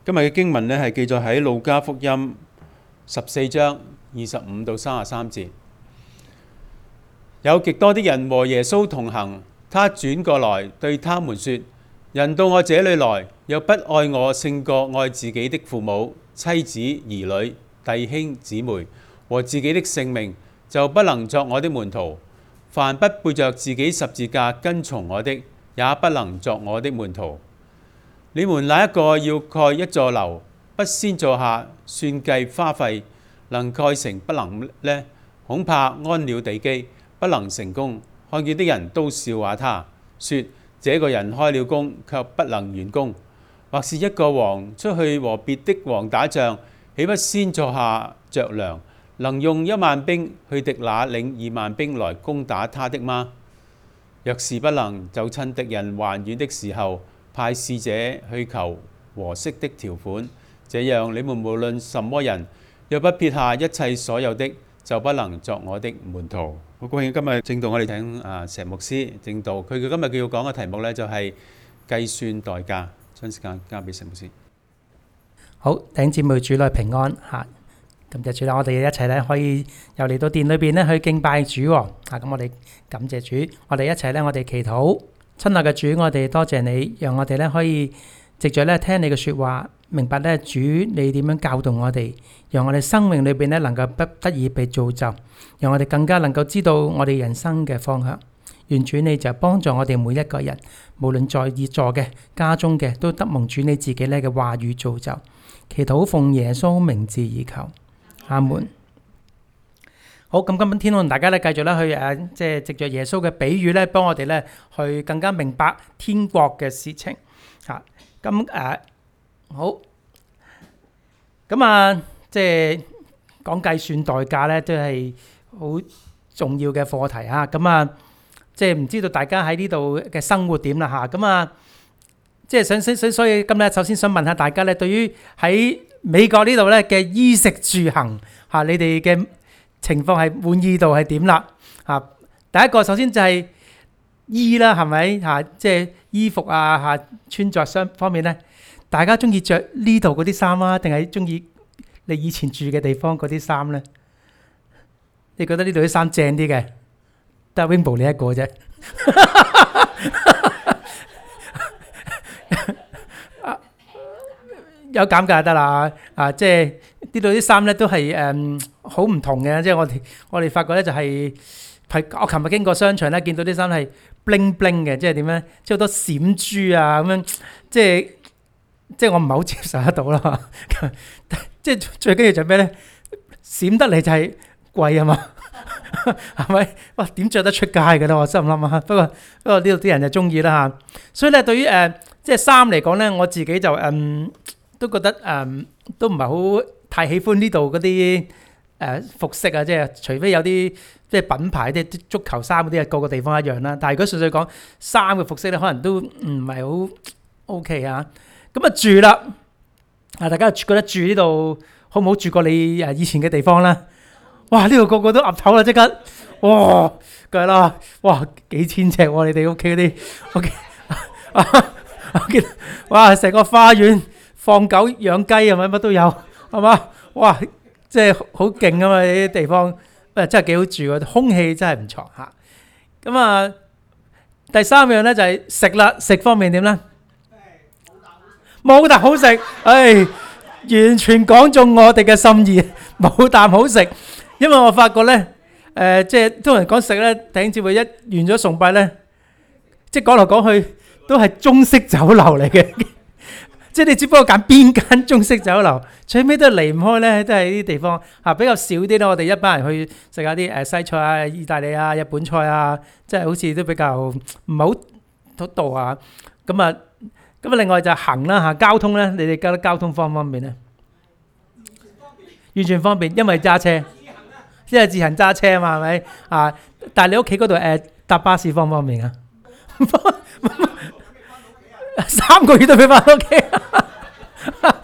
今日嘅經文呢係記載喺路加福音14章25到33節。有極多的人和耶穌同行，他轉過來對他們說：人到我這裏來，若不愛我勝過愛自己的父母、妻子、兒女、弟兄、姊妹和自己的性命，就不能作我的門徒。凡不背着自己十字架跟從我的，也不能作我的門徒。你們哪一個要蓋一座樓，不先坐下算計花費，能蓋成不能呢？恐怕安了地基，不能成功。看見的人都笑話他，說：這個人開了工，卻不能完工。或是一個王出去和別的王打仗，豈不先坐下酌量，能用10000兵去敵那領20000兵來攻打他的嗎？若是不能，就趁敵人還遠的時候，派使者去求和息的條款。這樣，你們無論什麼人，若不撇下一切所有的，就不能作我的門徒。好高興今日正道我哋聽石牧師正道，佢今日佢要講嘅題目呢，就係計算代價。將時間交俾石牧師。 好，弟兄姊妹主內平安嚇，感謝主啦！我哋一齊咧可以又嚟到殿裏邊咧去敬拜主喎。咁我哋感謝主，我哋一齊咧我哋祈禱。親愛嘅主，我哋多謝你，讓我哋咧可以藉著咧聽你嘅説話，明白咧主你點樣教導我哋，讓我哋生命裏邊咧能夠不得已被造就，讓我哋更加能夠知道我哋人生嘅方向。願主你就幫助我哋每一個人，無論在座嘅、家中嘅，都得蒙主你自己咧嘅話語造就。祈禱奉耶穌名字而求，阿門。好，咁今天我同大家咧繼續咧去即係藉着耶穌嘅比喻咧，幫我哋咧去更加明白天國嘅事情。好，即係講計算代價咧，都係好重要嘅課題啊。即係唔知道大家喺呢度嘅生活點啦嚇。即係所以今日首先想問下大家咧，對於喺美國呢度咧嘅衣食住行嚇，你哋嘅情況係滿意度係點啦嚇？第一個首先就係衣啦，係咪嚇？即係衣服啊嚇，穿着上方面咧，大家中意着呢度嗰啲衫啊，定係中意你以前住嘅地方嗰啲衫咧？你覺得呢度啲衫正啲嘅？得 Wingbo 你一個啫。有減價得啦即係呢度啲衫咧都係好唔同嘅，即係我哋發覺咧就係我琴日經過商場咧，見到啲衫係 bling bling 嘅，即係點咧？即係好多閃珠啊咁樣，即係我唔係好接受得到啦。即係最緊要就係咩咧？閃得嚟就係貴啊嘛，係咪？哇！點着得出街嘅咧？我心諗啊。不過呢度啲人就中意啦嚇。所以咧，對於即係衫嚟講咧，我自己就都覺得都唔係好太喜歡呢度嗰啲服飾啊，即係除非有啲即係品牌啲足球衫嗰啲，個個地方一樣啦。但係如果純粹講衫嘅服飾咧，可能都唔係好 OK 啊。咁住啦，大家覺得住呢度好唔好？住過你以前嘅地方啦？哇！呢度個個都岌頭啦，即刻哇，梗係啦，哇幾千尺喎！你哋屋企嗰啲，OK 我見哇成個花園。放狗養雞係咪乜都有係嘛？哇！即係好勁啊嘛！呢啲地方真係幾好住喎，空氣真係唔錯嚇。第三樣咧就係食啦，食方面點咧？冇啖好食，完全講中我哋嘅心意，冇啖好食。因為我發覺咧，即係通常講食咧，弟兄姊妹一完咗崇拜咧，即係講嚟講去都係中式酒樓嚟嘅。即係你只不過揀邊間中式酒樓，最尾都離唔開咧，都係呢啲地方比較少啲咯。我哋一班人去食下啲西菜啊、意大利啊、日本菜啊，即係好似都比較唔係好到啊。咁另外就行啦嚇，交通咧，你哋覺得交通方唔方便咧？完全方便，因為揸車，因為自行揸車啊嘛，係咪啊？但係你屋企嗰度搭巴士方唔方便啊？3個月都俾翻屋企，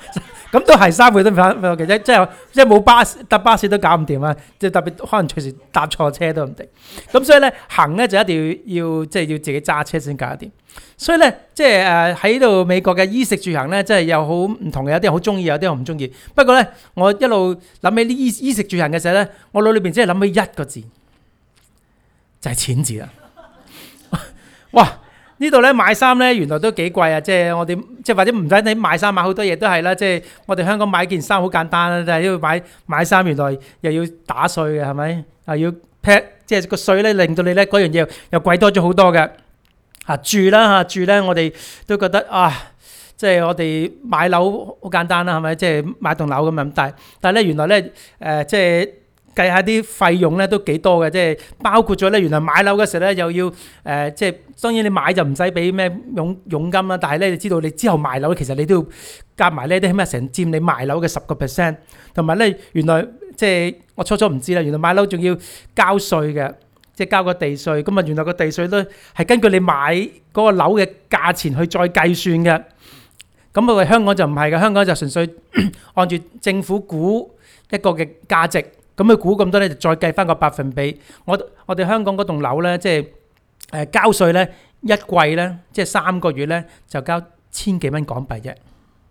咁都係3個月都翻屋企啫，即係冇巴士搭巴士都搞唔掂啊！即係特別可能隨時搭錯車都唔定。咁所以咧行咧就一定要即係要自己揸車先搞得掂。所以咧即係喺度美國嘅衣食住行咧，真係有好唔同嘅，有啲人好中意，有啲人唔中意。不過咧，我一路諗起啲衣食住行嘅時候咧，我腦裏邊只係諗起一個字，就係錢字啦。哇！呢度咧買衫咧原來都幾貴啊！即係我哋即係或者唔使你買衫買好多嘢都係啦。即係我哋香港買件衫好簡單啦，但係要買衫原來又要打稅嘅係咪？啊要 pay 即係個稅咧，令到你咧嗰樣嘢又貴多咗好多嘅。住咧我哋都覺得即係我哋買樓好簡單啦，係咪？即係買棟樓咁樣，但係咧原來咧即係計下啲費用咧都幾多嘅，即係包括咗咧原來買樓嘅時候咧又要即係當然你買就唔使俾咩佣金啦，但係咧你知道你之後賣樓其實你都要夾埋咧啲起碼成佔你賣樓嘅10%，同埋咧原來即係我初唔知啦，原來買樓仲要交稅嘅。即係交個地稅，咁啊原來個地稅都係根據你買嗰個樓嘅價錢去再計算嘅。咁我哋香港就唔係嘅，香港就純粹按住政府估一個嘅價值，咁佢估咁多咧就再計翻個百分比。我哋香港嗰棟樓咧，即係交稅咧一季咧，即係3個月咧就交千幾蚊港幣啫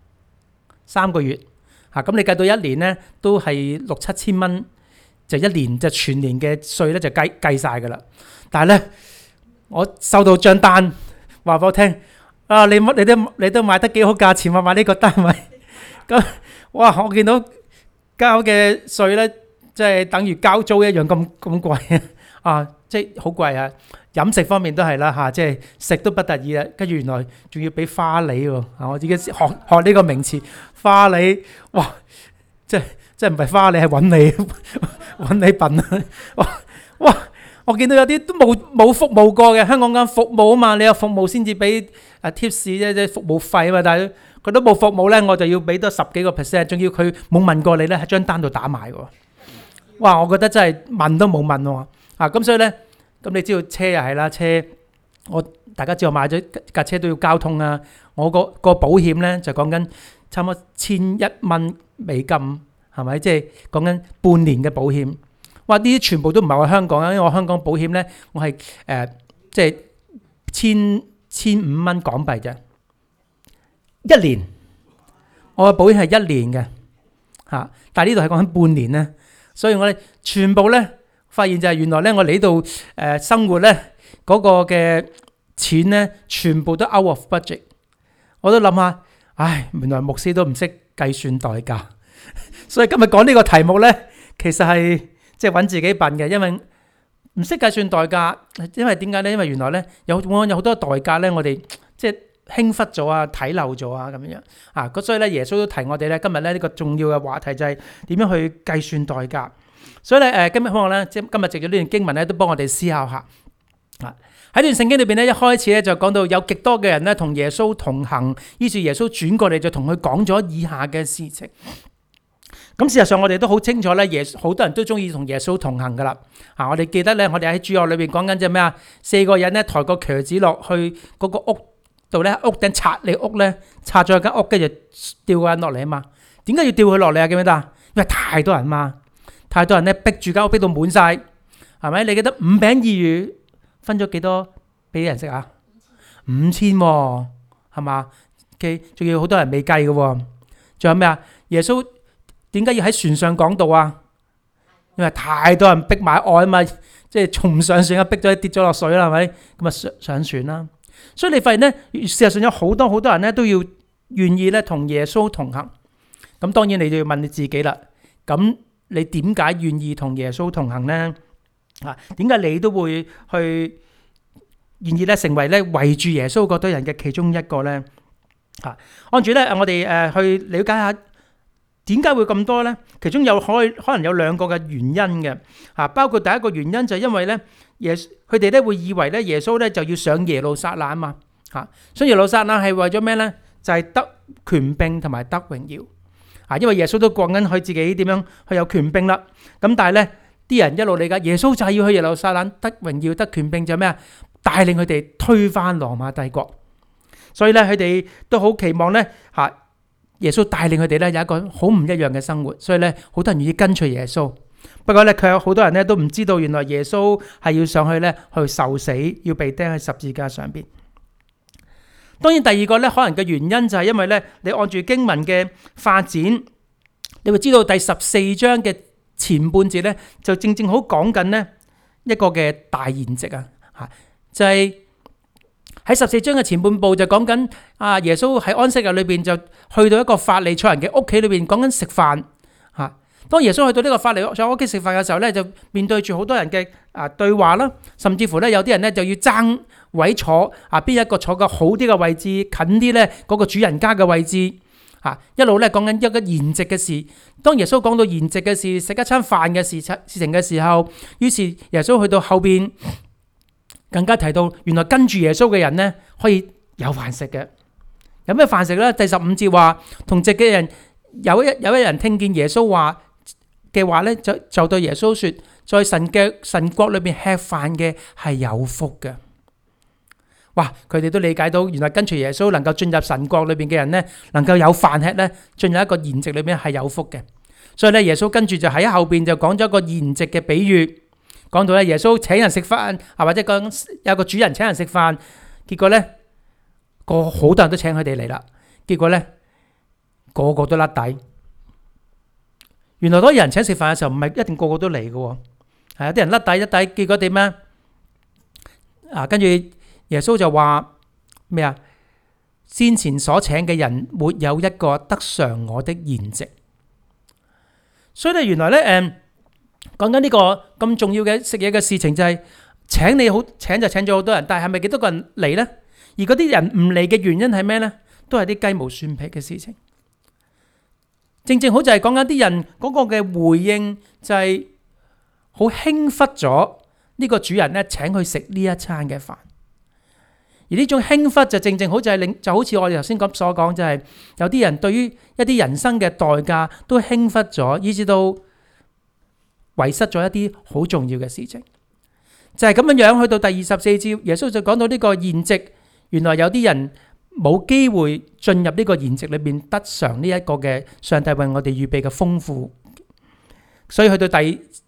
，3個月嚇，咁你計到1年咧都係6、7千蚊。就1年就全年嘅稅咧就計晒㗎啦，但係咧我收到張單話俾我聽，你都買得幾好價錢喎，買呢個單位，咁哇我見到交嘅稅咧即係等於交租一樣咁貴啊，即係好貴啊！飲食方面都係啦嚇，即係食都不得已啦，跟住原來仲要俾花梨喎，我自己學呢個名詞花梨，哇即係唔係花梨係揾你笨啊！哇！我見到有啲都冇服務過嘅，香港講服務啊嘛，你有服務先至俾tips 啫，即係服務費啊嘛，但係佢都冇服務咧，我就要俾多10幾個%，仲要佢冇問過你咧喺張單度打埋喎。哇！我覺得真係問都冇問喎咁所以咧，咁你知道車又係啦，車大家知道買咗架車都要交通啊，我個保險咧就講緊差唔多$1,100係咪？即係講緊半年嘅保險。哇！呢啲全部都唔係我香港啊，因為我香港保險咧，我係即係1,500港幣啫，1年。我嘅保險係1年嘅但係呢度係講緊半年咧，所以我哋全部咧發現就係原來咧我嚟呢度生活咧嗰個嘅錢咧全部都 out of budget。我都諗下，原來牧師都唔識計算代價。所以今日講呢個題目咧，其實係即係揾自己笨嘅，因為唔識計算代價。因為點解咧？因為原來咧有好多代價咧，我哋即係輕忽咗啊、睇漏咗啊咁樣咁所以咧，耶穌都提我哋咧，今日咧呢個重要嘅話題就係點樣去計算代價。所以咧今日可能咧，今日藉住呢段經文咧，都幫我哋思考下喺段聖經裏邊咧，一開始咧就講到有極多嘅人咧同耶穌同行，於是耶穌轉過嚟就同佢講咗以下嘅事情。咁事實上我哋都好清楚咧，好多人都中意同耶穌同行噶啦。我哋記得咧，我哋喺主學裏邊講緊隻咩啊？4個人咧抬個瘸子落去嗰個屋度咧，屋頂拆你屋咧，拆咗間屋，跟住吊個人落嚟啊嘛。點解要吊佢落嚟啊？記唔記得？因為太多人嘛，太多人咧逼住間屋逼到滿晒，係咪？你記得5餅2魚分咗幾多俾人食啊？5000喎，係嘛？OK，仲要好多人未計嘅喎。仲有咩啊？耶穌點解要喺船上講道啊？因為太多人逼埋岸啊嘛，即係從唔上船啊，逼咗跌咗落水啦，係咪？咁啊上船啦。所以你發現咧，事實上有好多人咧都要願意咧同耶穌同行。咁當然你就要問你自己啦。咁你點解願意同耶穌同行咧？點解你都會去願意咧成為咧圍住耶穌嗰堆人嘅其中一個咧？按住咧，我哋去了解下。點解會咁多呢？其中有可能有2個嘅原因嘅包括第一個原因就係因為咧佢哋咧會以為咧耶穌咧就要上耶路撒冷啊嘛上耶路撒冷係為咗咩呢？就係得權柄同埋得榮耀因為耶穌都講緊佢自己點樣去有權柄啦。咁但係咧啲人一路理解耶穌就係要去耶路撒冷得榮耀得權柄，就係咩啊？帶領佢哋推翻羅馬帝國。所以咧佢哋都好期望咧耶穌帶領佢哋咧有一個好唔一樣嘅生活，所以咧好多人願意跟隨耶穌。不過咧，卻有好多人咧都唔知道，原來耶穌係要上去咧去受死，要被釘喺十字架上邊。當然，第二個咧可能嘅原因就係因為咧，你按住經文嘅發展，你會知道第14章嘅前半節咧，就正正好講緊呢一個嘅大筵席啊，就係喺14章嘅前半部就講緊耶穌喺安息日裏邊就去到一個法利賽人嘅屋企裏邊講緊食飯嚇。當耶穌去到呢個法利賽人屋企食飯嘅時候咧，就面對住好多人嘅對話啦，甚至乎咧有啲人咧就要爭位坐邊一個坐個好啲嘅位置，近啲咧嗰個主人家嘅位置一路咧講緊一個筵席嘅事。當耶穌講到筵席嘅事，食一餐飯嘅事情嘅時候，於是耶穌去到後邊更加提到，原來跟住耶穌嘅人咧可以有飯食嘅。有咩飯食咧？第15節話，同席嘅人有一人聽見耶穌話嘅話咧，就對耶穌說，在神國裏邊吃飯嘅係有福嘅。哇！佢哋都理解到，原來跟隨耶穌能夠進入神國裏邊嘅人咧，能夠有飯吃咧，進入一個筵席裏邊係有福嘅。所以咧，耶穌跟住就喺後邊就講咗一個筵席嘅比喻，講到咧耶穌請人食飯或者講有個主人請人食飯，結果咧好多人都請佢哋嚟啦，結果咧個個都甩底。原來當有人請食飯嘅時候，唔係一定個個都嚟嘅，係有啲人甩底，結果點咧？跟住耶穌就話咩啊？先前所請嘅人沒有一個得嘗我的筵席。所以咧，原來咧講緊呢個咁重要嘅食嘢嘅事情，就係請就請咗好多人，但係咪幾多個人嚟咧？而嗰啲人唔嚟嘅原因係咩咧？都係啲雞毛蒜皮嘅事情。正正好就係講緊啲人嗰個嘅回應，就係好輕忽咗呢個主人咧請佢食呢一餐嘅飯。而呢種輕忽就正正好就係就好似我哋頭先所講，就係有啲人對於一啲人生嘅代價都輕忽咗，以至到遺失咗一啲好重要嘅事情。就係咁樣樣，去到第24節，耶穌就講到呢個筵席，原來有啲人冇機會進入呢個筵席裏邊得嘗呢一個嘅上帝為我哋預備嘅豐富。所以去到第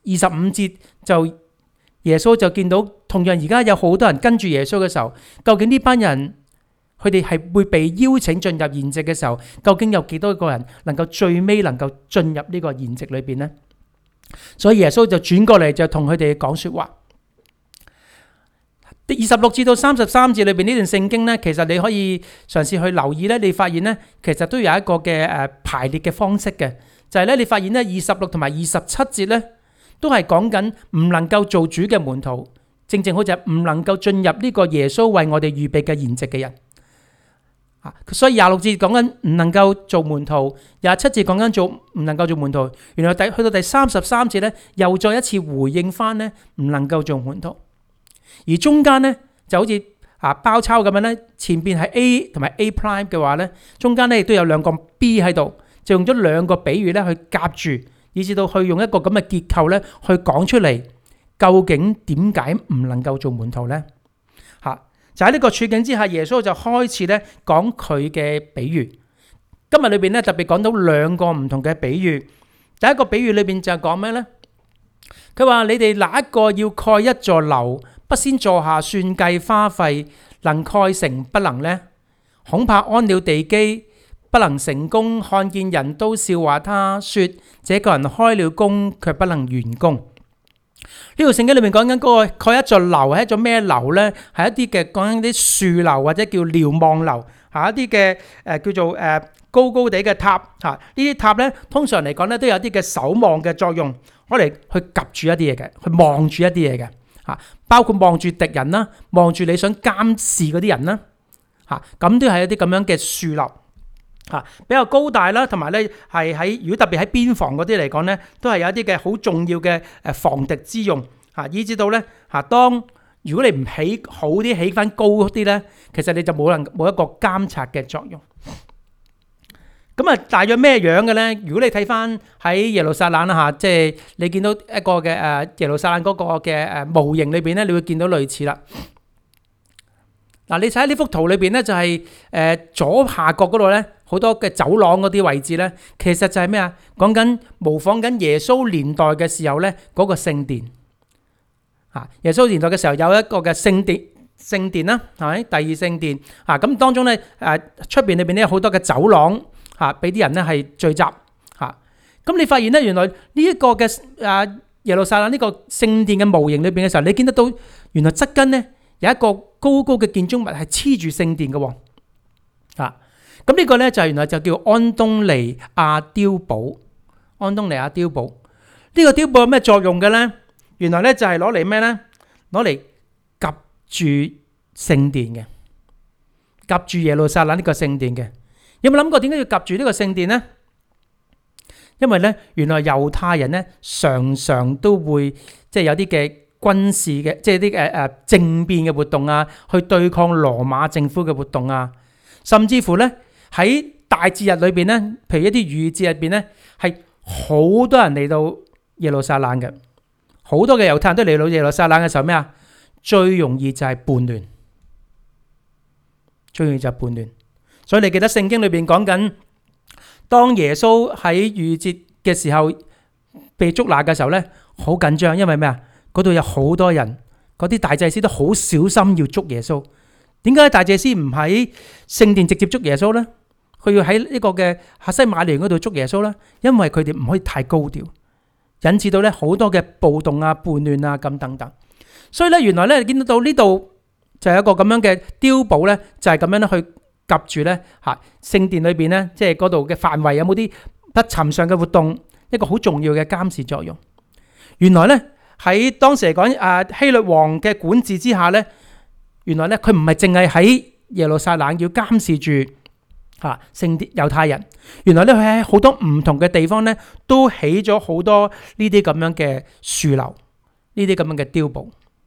25節就耶穌就見到，同樣而家有好多人跟住耶穌嘅時候，究竟呢班人佢哋係會被邀請進入筵席嘅時候，究竟有幾多個人能夠最尾能夠進入呢個筵席裏邊呢？所以耶穌就轉過嚟就同佢哋講說話。26至到33節裏邊呢段聖經呢，其實你可以嘗試去留意呢，你發現呢，其實都有一個嘅排列嘅方式嘅，就係呢，你發現呢26同埋27節呢，都係講緊唔能夠做主嘅門徒，正正好就係唔能夠進入呢個耶穌為我哋預備嘅筵席嘅人。所以26節講緊唔能夠做門徒，27節講緊唔能夠做門徒。原來去到第33節呢，又再一次回應翻呢，唔能夠做門徒。而中間呢就好似包抄咁樣呢，前邊係 A 同埋 A prime 嘅話呢，中間呢亦都有兩個 B 喺度，就用咗兩個比喻呢去夾住，以至到去用一個咁嘅結構呢去講出嚟，究竟點解唔能夠做門徒呢？就喺呢個處境之下，耶穌就開始呢講佢嘅比喻。今日裏邊呢特別講到兩個唔同嘅比喻。第一個比喻裏邊就係講咩呢？佢話你哋哪一個要蓋一座樓，不先坐下算計花費，能蓋成不能呢？恐怕安了地基不能成功，看見人都笑話他，說這個人開了工卻不能完工。呢條聖經裏面講緊嗰個蓋一座樓係一座咩樓呢？係一啲嘅講緊啲樹樓或者叫瞭望樓，係一啲嘅叫做高高地嘅塔嚇。呢啲塔呢，通常嚟講呢都有啲嘅守望嘅作用，攞嚟去夾住一啲嘢嘅，去望住一啲嘢嘅嚇，包括望住敵人啦，望住你想監視嗰啲人啦嚇，咁都係一啲咁樣嘅樹樓。比較高大啦，同埋咧係喺如果特別喺邊防嗰啲嚟講咧，都係有一啲嘅好重要嘅防敵之用嚇，以至到咧嚇，當如果你唔起好啲，起翻高啲咧，其實你就冇一個監察嘅作用。咁啊，大約咩樣嘅咧？如果你睇翻喺耶路撒冷啦嚇，即係你見到一個嘅耶路撒冷嗰個嘅模型裏邊咧，你會見到類似啦。 嗱，你睇下呢幅圖裏邊咧，就係左下角嗰度咧，好多嘅走廊嗰啲位置咧，其實就係咩啊？講緊模仿緊耶穌年代嘅時候咧，嗰個聖殿啊，耶穌年代嘅時候有一個嘅聖殿啦，係咪？第二聖殿啊，咁當中咧出邊裏邊咧有好多嘅走廊嚇，俾啲人咧係聚集嚇。咁你發現咧，原來呢一個嘅耶路撒冷呢個聖殿嘅模型裏邊嘅時候，你見得到原來側根咧有一個高高嘅建築物係黐住聖殿嘅喎。咁呢個咧就係原來就叫安東尼亞碉堡。安東尼亞碉堡呢個碉堡有咩作用嘅咧？原來咧就係攞嚟咩咧？攞嚟夾住聖殿嘅，夾住耶路撒冷呢個聖殿嘅。有冇諗過點解要夾住呢個聖殿咧？因為咧，原來猶太人咧常常都會即係有啲嘅軍事嘅，即係啲政變嘅活動啊，去對抗羅馬政府嘅活動啊，甚至乎咧喺大節日裏邊咧，譬如一啲逾越節入邊咧，係好多人嚟到耶路撒冷嘅，好多嘅猶太人都嚟到耶路撒冷嘅時候咩啊？最容易就係叛亂，最容易就係叛亂。所以你記得聖經裏邊講緊，當耶穌喺逾越節嘅時候被捉拿嘅時候咧，好緊張，因為咩啊？嗰度有好多人，嗰啲大祭司都好小心要捉耶穌。點解大祭司唔喺聖殿直接捉耶穌咧？佢要喺呢個嘅客西馬尼園嗰度捉耶穌咧？因為佢哋唔可以太高調，引致到咧好多嘅暴動啊、叛亂啊咁等等。所以咧，原來咧見到呢度就有一個咁樣嘅碉堡咧，就係咁樣咧去夾住咧嚇聖殿裏邊咧，即係嗰度嘅範圍有冇啲不尋常嘅活動，一個好重要嘅監視作用。原來咧喺當時嚟講，希律王嘅管治之下咧，原來咧佢唔係淨係喺耶路撒冷要監視住聖殿猶太人，原來咧佢喺好多唔同嘅地方咧都起咗好多呢啲咁樣嘅樹樓，呢啲咁樣嘅碉堡。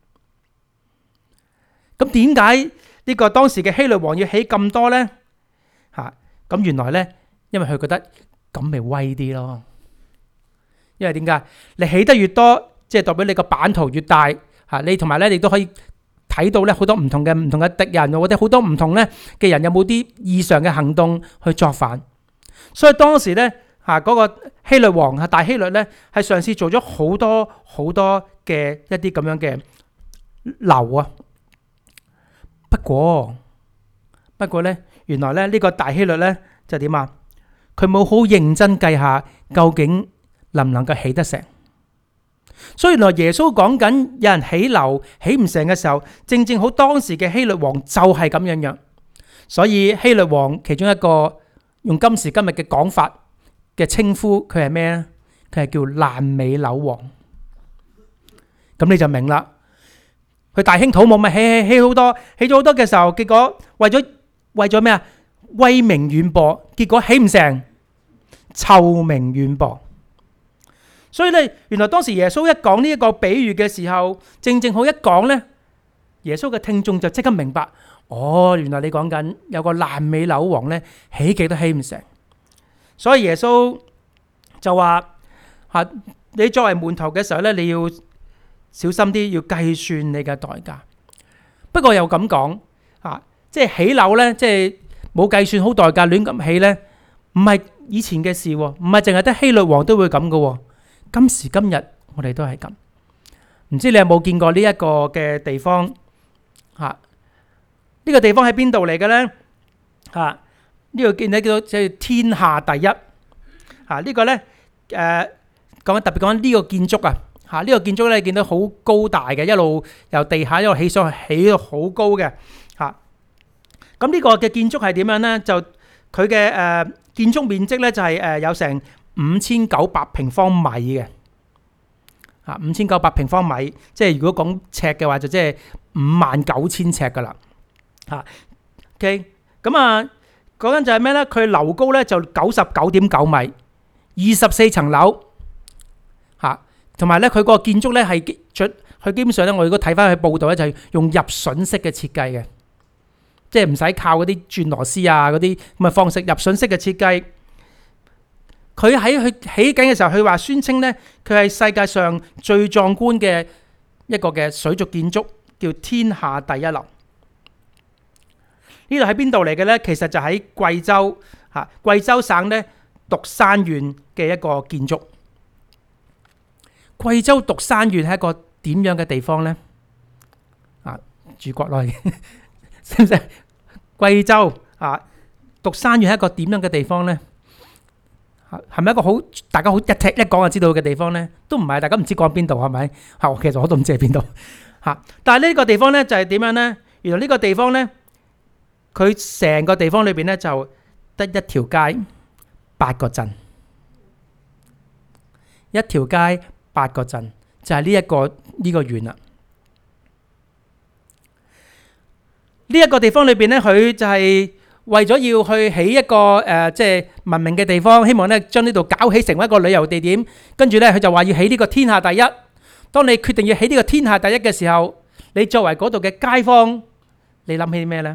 咁點解呢個當時嘅希律王要起咁多咧？咁原來咧，因為佢覺得咁咪威啲咯。因為點解？你起得越多，即係代表你個版圖越大嚇，你同埋咧，你都可以睇到咧好多唔同嘅敵人，或者好多唔同咧嘅人有冇啲異常嘅行動去作反。所以當時咧嗰個希律王大希律咧係嘗試做咗好多嘅一啲咁樣嘅樓啊。不過咧，原來咧呢個大希律咧就點啊？佢冇好認真計下究竟能唔能夠起得成。所以原來耶穌講緊有人起樓起唔成嘅時候，正正好當時嘅希律王就係咁樣。所以希律王其中一個用今時今日嘅講法嘅稱呼，佢係咩咧？佢係叫爛尾樓王。咁你就明啦。佢大興土木咪起好多，起咗好多嘅時候，結果為咗咩啊？威名遠播，結果起唔成，臭名遠播。所以咧，原來當時耶穌一講呢一個比喻嘅時候，正正好一講咧，耶穌嘅聽眾就即刻明白，原來你講緊有個爛尾樓王咧，起極都起唔成。所以耶穌就話你作為門徒嘅時候咧，你要小心啲，要計算你嘅代價。不過又咁講即係起樓咧，即係冇計算好代價，亂咁起咧，唔係以前嘅事，唔係淨係得希律王都會咁嘅。今時今日我哋都係咁。唔知你有冇見過呢一個嘅地方？呢個地方喺邊度嚟嘅咧？呢個見到叫做即係天下第一。呢個咧特別講緊呢個建築呢個建築咧，見到好高大嘅，一路由地下一路起上去，起到好高嘅。咁呢個嘅建築係點樣咧？就佢嘅建築面積咧就係有成5900平方米嘅。5900平方米，即係如果講尺嘅話，就即係59000尺噶啦。OK， 咁講緊就係咩咧？佢樓高咧就99.9米，24層樓。同埋咧，佢個建築咧係佢基本上咧，我如果睇翻佢報道咧，就係用入榫式嘅設計嘅，即係唔使靠嗰啲轉螺絲嗰啲咁嘅方式，入榫式嘅設計。佢喺佢起緊嘅時候，佢話宣稱咧，佢係世界上最壯觀嘅一個嘅水族建築，叫天下第一樓。 呢度喺邊度嚟嘅呢？其實就喺貴州嚇，貴州省呢獨山縣嘅一個建築。貴州獨山縣係一個點樣嘅地方呢？住國內嘅，識唔識？貴州獨山縣係一個點樣嘅地方呢？係咪一個好大家好一踢一講就知道嘅地方呢？都唔係，大家唔知講邊度係咪？其實我都唔知係邊度嚇。但係呢個地方呢就係點樣呢？原來呢個地方呢，佢成個地方裏邊呢就得一條街8個鎮，一條街8個鎮就係呢個縣啦。呢一個地方裏邊呢，佢就係為咗要去起一個即係文明嘅地方，希望咧將呢度搞起成為一個旅遊地點。跟住咧，佢就話要起呢個天下第一。當你決定要起呢個天下第一嘅時候，你作為嗰度嘅街坊，你諗起咩呢？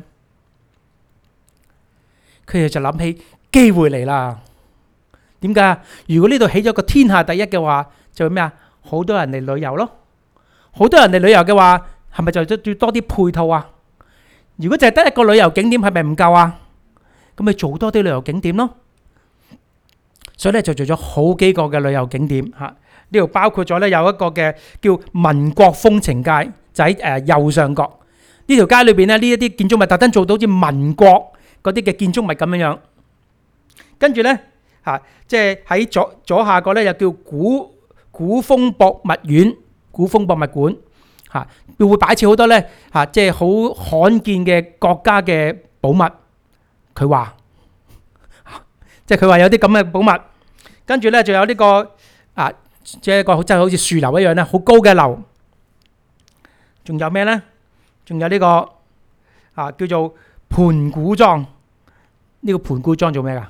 佢哋就諗起機會嚟啦。點解？如果呢度起咗個天下第一嘅話，就會咩啊？好多人嚟旅遊咯。好多人嚟旅遊嘅話，係咪就要多啲配套啊？如果淨係得一個旅遊景點，係咪唔夠啊？咁咪做多啲旅遊景點咯。所以咧就做咗好幾個嘅旅遊景點嚇。呢度包括咗咧有一個嘅叫民國風情街，就喺右上角呢條街裏邊咧，呢一啲建築物特登做到好似民國嗰啲嘅建築物咁樣樣。跟住咧即係喺左下角咧又叫古風博物院、古風博物館。會擺設好多咧即係好罕見嘅國家嘅寶物。佢話即係佢話有啲咁嘅寶物，跟住咧仲有呢個即係一個真係好似樹樓一樣咧，好高嘅樓。仲有咩咧？仲有呢個叫做盤古莊。呢個盤古莊做咩噶？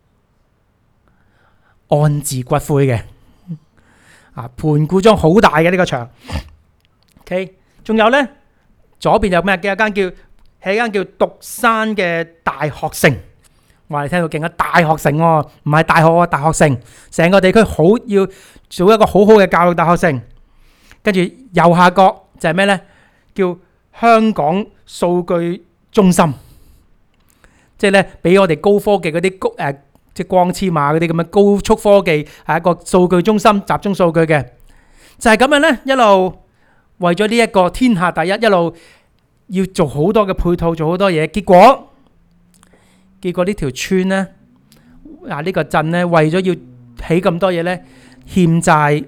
安置骨灰嘅。盤古莊好大嘅呢個場。OK， 仲有咧，左邊有咩？有間係一間叫獨山嘅大學城。話你聽到勁啊！大學城喎，唔係大學啊，大學城。成個地區要做一個好好嘅教育大學城。跟住右下角就係咩咧？叫香港數據中心，即係咧俾我哋高科技嗰啲即係光纖碼嗰啲咁嘅高速科技係一個數據中心，集中數據嘅。就係咁樣咧，一路。為咗呢一個天下第一，一路要做好多嘅配套，做好多嘢。結果呢條村呢，呢個鎮呢，為咗要起咁多嘢呢，欠債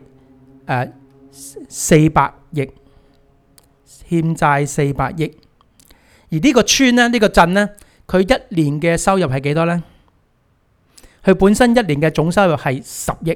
400億，欠債400億。而呢個村呢，呢個鎮呢，佢一年嘅收入係幾多呢？佢本身一年嘅總收入係10億。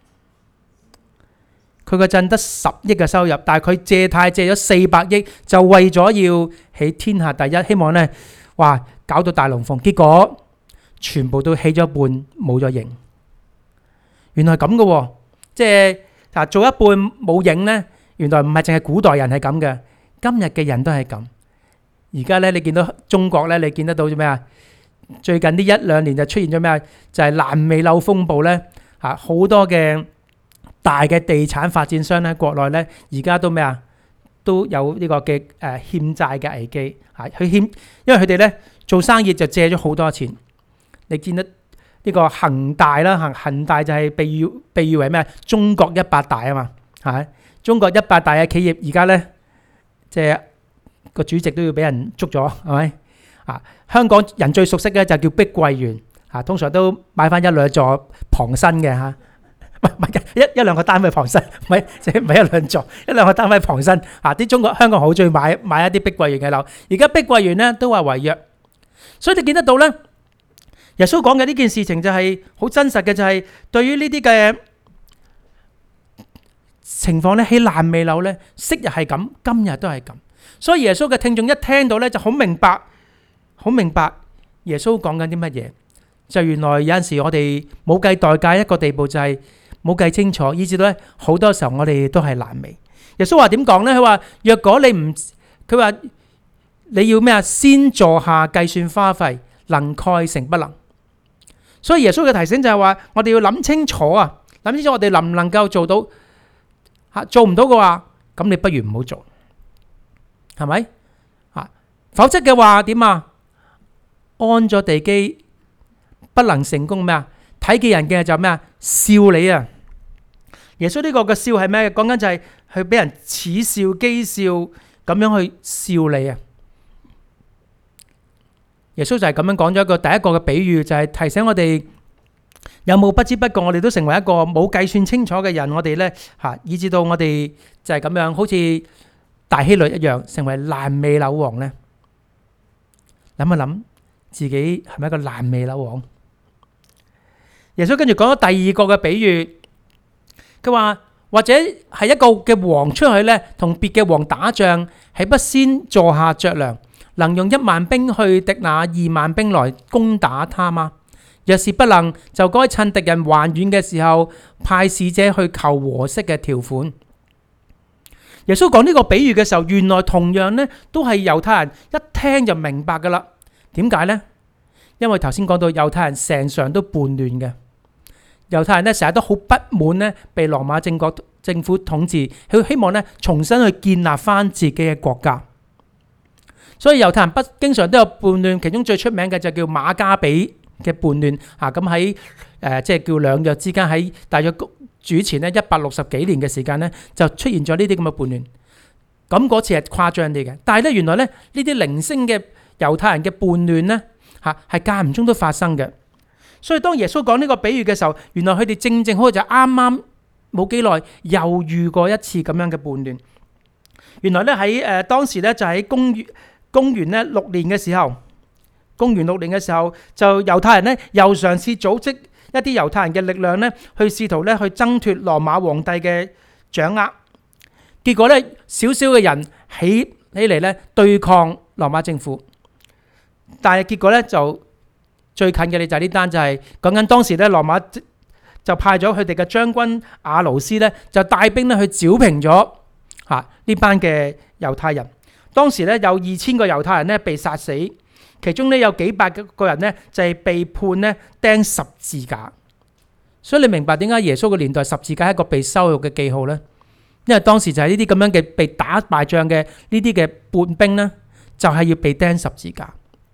佢個鎮得10億嘅收入，但係佢借貸借咗400億，就為咗要起天下第一，希望呢話搞到大龍鳳，結果全部都起咗一半冇咗影。原來係咁嘅，即係做一半冇影呢。原來唔係淨係古代人係咁嘅，今日嘅人都係咁。而家呢，你見到中國呢，你見得到啲咩啊？最近呢1-2年就出現咗咩啊？就係爛尾樓風暴呢，好多嘅。大嘅地產發展商咧，國內咧而家都咩啊？都有呢個嘅欠債嘅危機嚇。佢欠，因為佢哋咧做生意就借咗好多錢。你見到呢個恒大啦，恒大就係被譽為咩？中國100大啊嘛，係中國100大嘅企業，而家咧即係個主席都要俾人捉咗，係咪？香港人最熟悉嘅就叫碧桂園嚇，通常都買翻1-2座旁身嘅嚇。唔係一兩個單位旁身，唔係一兩座，一兩個單位旁身。啲香港好中意買一啲碧桂園嘅樓。而家碧桂園咧都話違約，所以你見得到咧，耶穌講嘅呢件事情就係好真實嘅，就係對於呢啲嘅情況咧，起爛尾樓咧，昔日係咁，今日都係咁。所以耶穌嘅聽眾一聽到咧就好明白耶穌講緊啲乜嘢。就原來有陣時我哋冇計代價一個地步，就係冇計清楚，以至到咧好多時候我哋都係爛尾。耶穌話點講咧？佢話若果你唔，佢話你要咩啊？先坐下計算花費，能蓋成不能。所以耶穌嘅提醒就係話，我哋要諗清楚啊，諗清楚我哋能唔能夠做到。做唔到嘅話，咁你不如唔好做，係咪？否則嘅話點啊？ 安咗地基，不能成功咩啊？睇見人嘅就咩啊？笑你啊！耶穌呢個嘅笑係咩？講緊就係去俾人恥笑、譏笑咁樣去笑你啊！耶穌就係咁樣講咗一個第一個嘅比喻，就係提醒我哋有冇不知不覺我哋都成為一個冇計算清楚嘅人，我哋呢，以至到我哋就係咁樣好似大希律一樣，成為爛尾樓王呢？諗一諗自己係咪一個爛尾樓王？耶穌跟住講咗第二個嘅比喻，佢話或者係一個嘅王出去呢，同別嘅王打仗，豈不先坐下酌量，能用1萬兵去敵那2萬兵來攻打他嗎？若是不能，就該趁敵人還遠嘅時候，派使者去求和息嘅條款。耶穌講呢個比喻嘅時候，原來同樣呢都係猶太人一聽就明白噶啦。點解呢？因為頭先講到猶太人成常都叛亂嘅，猶太人呢成日都好不滿呢被羅馬政府統治，佢希望呢重新去建立翻自己嘅國家。所以猶太人經常都有叛亂，其中最出名嘅就叫馬加比嘅叛亂嚇。咁喺即係叫兩約之間，喺大約主前呢160幾年嘅時間呢，就出現咗呢啲咁嘅叛亂。咁嗰次係誇張啲嘅，但係咧原來咧呢啲零星嘅猶太人嘅叛亂呢，係間唔中都發生嘅。所以當耶穌講呢個比喻嘅時候，原來佢哋正正好就啱啱冇幾耐又遇過一次咁樣嘅叛亂。原來咧喺當時咧就喺公元咧6年嘅時候，就猶太人咧又嘗試組織一啲猶太人嘅力量咧，去試圖咧去掙脫羅馬皇帝嘅掌握。結果咧少少嘅人起嚟咧對抗羅馬政府，但係結果咧就最近嘅你就係呢單，就係講緊當時咧羅馬就派咗佢哋嘅將軍亞勞斯咧，就帶兵咧去剿平咗呢班嘅猶太人。當時咧有2000個猶太人咧被殺死，其中咧有幾百個人咧就係被判咧釘十字架。所以你明白點解耶穌嘅年代十字架係一個被羞辱嘅記號咧？因為當時就係呢啲咁樣嘅被打敗仗嘅呢啲嘅叛兵咧，就係要被釘十字架。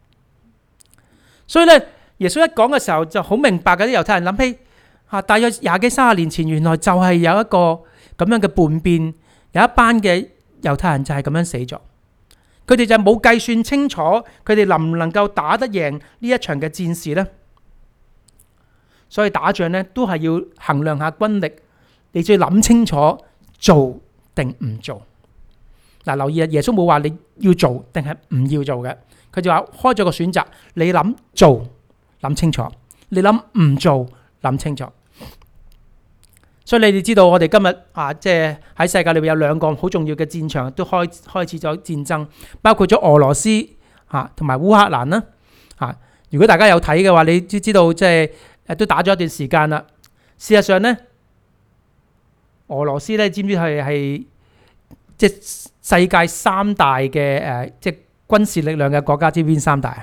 所以咧耶穌一講嘅時候就好明白，嗰啲猶太人諗起大約20幾30年前，原來就係有一個咁樣嘅叛變，有一班嘅猶太人就係咁樣死咗。佢哋就冇計算清楚，佢哋能唔能夠打得贏呢一場嘅戰事呢？所以打仗呢都係要衡量下軍力，你就要諗清楚做定唔做。嗱，留意啊，耶穌冇話你要做定係唔要做嘅，佢就話開咗個選擇，你諗做諗清楚，你諗唔做諗清楚。所以你哋知道我哋今日即係喺世界裏面有2個好重要嘅戰場都開始咗戰爭，包括咗俄羅斯同埋烏克蘭啦。如果大家有睇嘅話，你知道即係都打咗一段時間啦。事實上呢，俄羅斯咧，知唔知係即係世界3大嘅即係軍事力量嘅國家？知邊3大啊？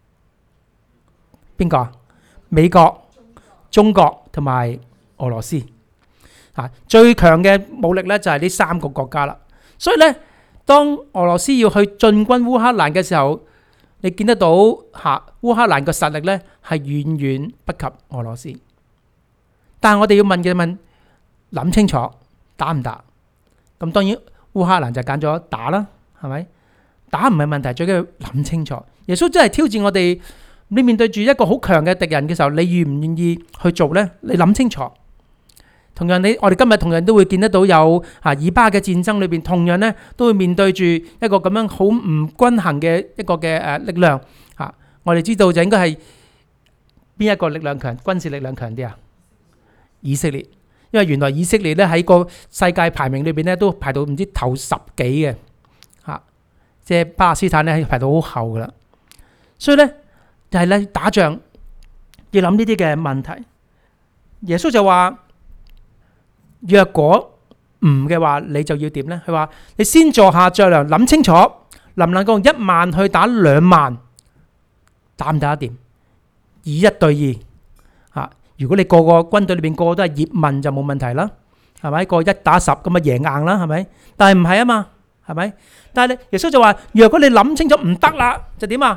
邊個啊？美國、中國同埋俄羅斯。最強嘅武力咧就係呢3個國家啦。所以咧，當俄羅斯要去進軍烏克蘭嘅時候，你見得到烏克蘭嘅實力咧係遠遠不及俄羅斯。但係我哋要問諗清楚打唔打？咁當然烏克蘭就揀咗打啦，係咪？打唔係問題，最緊要諗清楚。耶穌真係挑戰我哋，你面對住一個好強嘅敵人嘅時候，你願唔願意去做呢？你諗清楚。同樣我哋今日同樣都會見得到有以巴嘅戰爭裏邊，同樣咧都會面對住一個咁樣好唔均衡嘅一個嘅力量。我哋知道就應該係邊一個力量強，軍事力量強啲啊？以色列，因為原來以色列咧喺個世界排名裏邊咧都排到唔知頭10幾嘅，即係巴勒斯坦咧係排到好後噶啦。所以咧就係咧打仗要諗呢啲嘅問題。耶穌就話：若果唔嘅話，你就要點呢？佢話你先坐下酌量，諗清楚，能唔能夠用1萬去打2萬，打唔打得掂？以1對2，如果你個個軍隊裏邊個個都係葉問就冇問題啦，係咪？個1打10咁啊贏硬啦，係咪？但係唔係啊嘛，係咪？但係咧，耶穌就話：若果你諗清楚唔得啦，就點啊？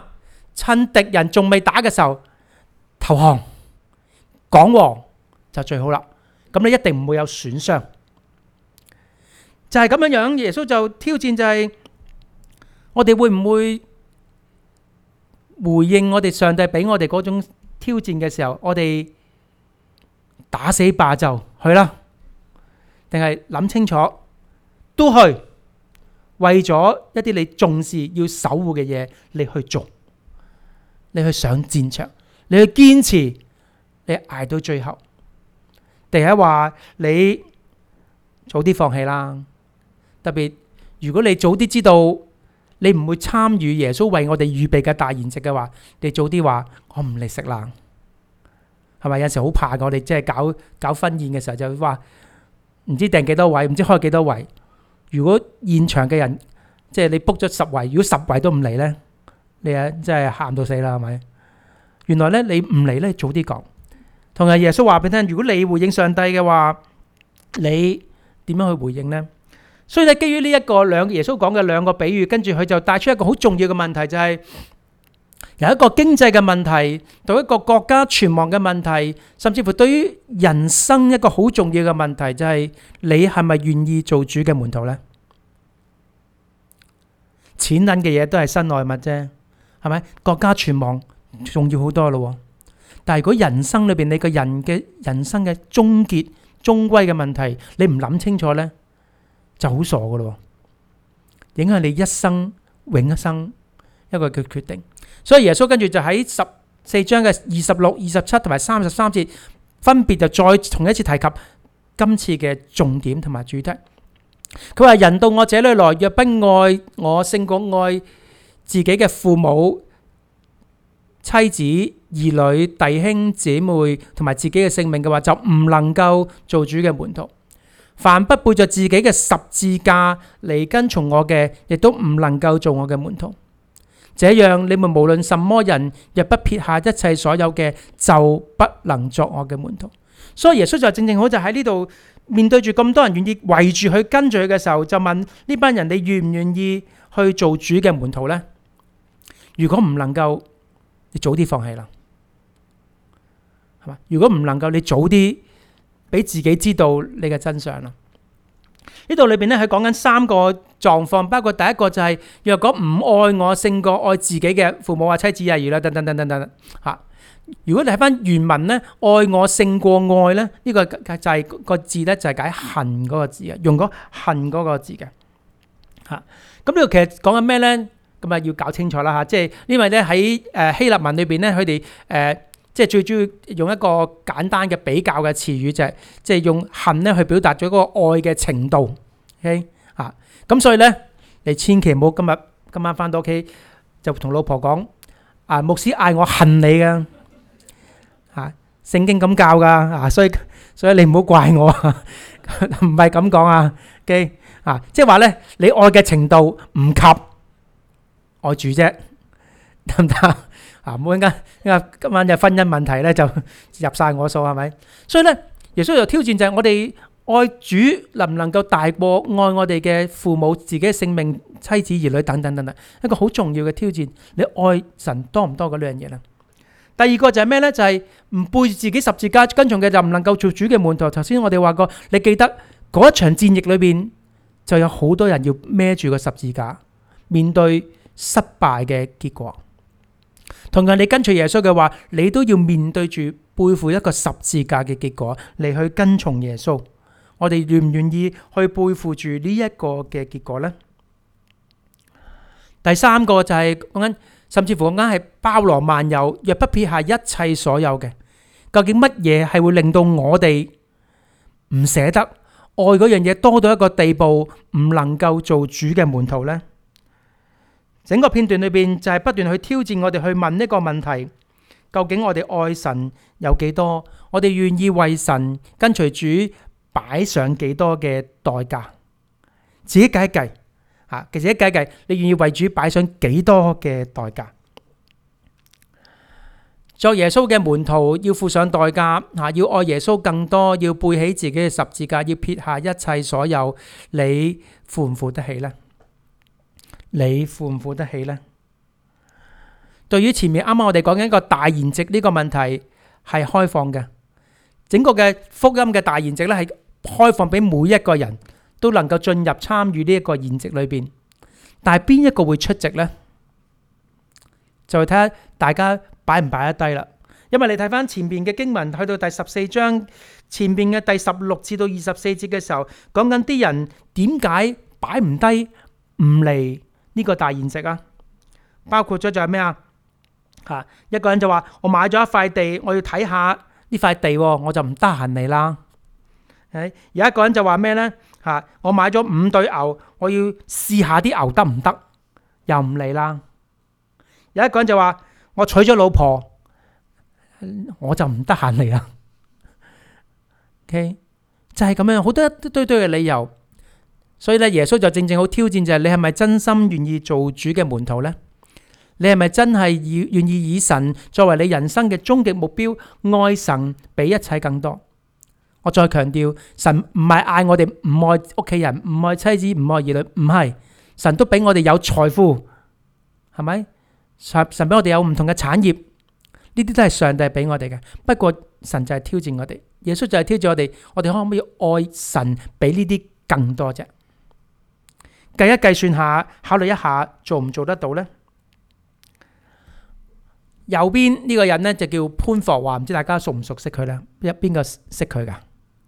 趁敵人仲未打嘅時候投降講和就最好啦。咁你一定唔會有損傷。就係咁樣樣，耶穌就挑戰就係我哋會唔會回應我哋上帝俾我哋嗰種挑戰嘅時候，我哋打死罷就去啦，定係諗清楚都去，為咗一啲你重視要守護嘅嘢，你去做，你去上戰場，你去堅持，你捱到最後，定係話你早啲放棄啦？特別如果你早啲知道你唔會參與耶穌為我哋預備嘅大筵席嘅話，你早啲話我唔嚟食啦，係咪？有時好怕我哋即係搞婚宴嘅時候就話唔知訂幾多位，唔知開幾多位。如果現場嘅人即係你 book 咗10位，如果10位都唔嚟呢，你啊真係喊到死啦，係咪？原來呢，你唔嚟呢，早啲講。同埋耶穌話俾你聽，如果你回應上帝嘅話，你點樣去回應呢？所以咧，基於呢一個耶穌講嘅兩個比喻，跟住佢就帶出一個好重要嘅問題，就係由一個經濟嘅問題到一個國家存亡嘅問題，甚至乎對於人生一個好重要嘅問題，就係你係咪願意做主嘅門徒呢？錢銀嘅嘢都係身外物啫，係咪？國家存亡重要好多咯。但係如果人生裏邊你個人生嘅終結、終歸嘅問題，你唔諗清楚呢，就好傻噶咯，影響你一生永生一個嘅決定。所以耶穌跟住就喺14章嘅26、27同埋33節，分別就再同一次提及今次嘅重點同埋主題。佢話：人到我這裏來，若不愛我勝過愛自己嘅父母、妻子、兒女、弟兄姊妹同埋自己嘅性命嘅話，就唔能夠做主嘅門徒。凡不背着自己嘅十字架嚟跟從我嘅，亦都唔能夠做我嘅門徒。這樣你們無論什麼人，若不撇下一切所有嘅，就不能作我嘅門徒。所以耶穌就正正好就喺呢度面對住咁多人願意圍住佢跟住佢嘅時候，就問呢班人：你願唔願意去做主嘅門徒呢？如果唔能夠，你早啲放棄啦，係嘛？如果唔能夠，你早啲俾自己知道你嘅真相啦。呢度裏邊咧，佢講緊3個狀況，包括第一個就係若果唔愛我勝過愛自己嘅父母啊、妻子啊、兒女等等等等等吓。如果你睇翻原文咧，愛我勝過愛咧，呢個就係個字咧，就係解恨嗰個字啊，用嗰恨嗰個字嘅吓。咁呢個其實講緊咩咧？咁啊要搞清楚啦吓，即係因為咧喺希臘文裏邊咧，佢哋即係最主要用一個簡單嘅比較嘅詞語，就係即係用恨咧去表達咗嗰個愛嘅程度。OK 啊，咁所以咧，你千祈唔好今晚翻到屋企就同老婆講啊，牧師嗌我恨你噶嚇，聖經咁教噶啊，所以你唔好怪我啊，唔係咁講啊。OK 啊，即係話咧，你愛嘅程度唔及愛主啫，得唔得啊？唔好陣間今晚嘅婚姻問題咧就入晒我數，係咪？所以咧，耶穌就挑戰就係我哋愛主能唔能夠大過愛我哋嘅父母、自己嘅性命、妻子、兒女等等等等，一個好重要嘅挑戰。你愛神多唔多過呢樣嘢咧？第二個就係咩咧？就係唔背自己十字架跟從嘅就唔能夠做主嘅門徒。頭先我哋話過，你記得嗰一場戰役裏邊就有好多人要孭住個十字架，面對失敗嘅結果。同樣你跟隨耶穌嘅話，你都要面對住背負一個十字架嘅結果嚟去跟從耶穌。我哋願唔願意去背負住呢一個嘅結果呢？第三個就係講緊，甚至乎講緊係包羅萬有，若不撇下一切所有嘅，究竟乜嘢係會令到我哋唔捨得愛嗰樣嘢多到一個地步，唔能夠做主嘅門徒呢？整個片段裏邊就係不斷去挑戰我哋去問呢個問題：究竟我哋愛神有幾多？我哋願意為神跟隨主擺上幾多嘅代價？自己計一計吓，自己計一計，你願意為主擺上幾多嘅代價？作耶穌嘅門徒要付上代價吓，要愛耶穌更多，要背起自己嘅十字架，要撇下一切所有，你付唔付得起呢？你付唔付得起呢？ 對於前面啱啱我哋講緊一個大筵席呢個問題係開放嘅，整個嘅福音嘅大筵席咧係開放俾每一個人都能夠進入參與呢一個筵席裏邊。但係邊一個會出席呢？就睇下大家擺唔擺得低啦。因為你睇翻前邊嘅經文，去到第14章前邊嘅第16至到24節嘅時候，講緊啲人點解擺唔低唔嚟呢個大筵席啊？包括咗就係咩啊？一個人就話我買咗一塊地，我要睇下呢塊地，我就唔得閒嚟啦。有一個人就話咩呢？我買咗5對牛，我要試下啲牛得唔得，又唔嚟啦。有一個人就話我娶咗老婆，我就唔得閒嚟啦。OK， 就係咁樣，好多一堆堆嘅理由。所以咧，耶穌就正正好挑戰就係你係咪真心願意做主嘅門徒呢？你係咪真係願意以神作為你人生嘅終極目標，愛神比一切更多？我再強調，神唔係嗌我哋唔愛屋企人、唔愛妻子、唔愛兒女，唔係。神都俾我哋有財富，係咪？神俾我哋有唔同嘅產業，呢啲都係上帝俾我哋嘅。不過神就係挑戰我哋，耶穌就係挑戰我哋，我哋可唔可以愛神比呢啲更多啫？計一計算下，考慮一下，做唔做得到呢？右邊呢個人呢，就叫潘霍華，唔知大家熟唔熟悉佢呢？邊個識佢噶？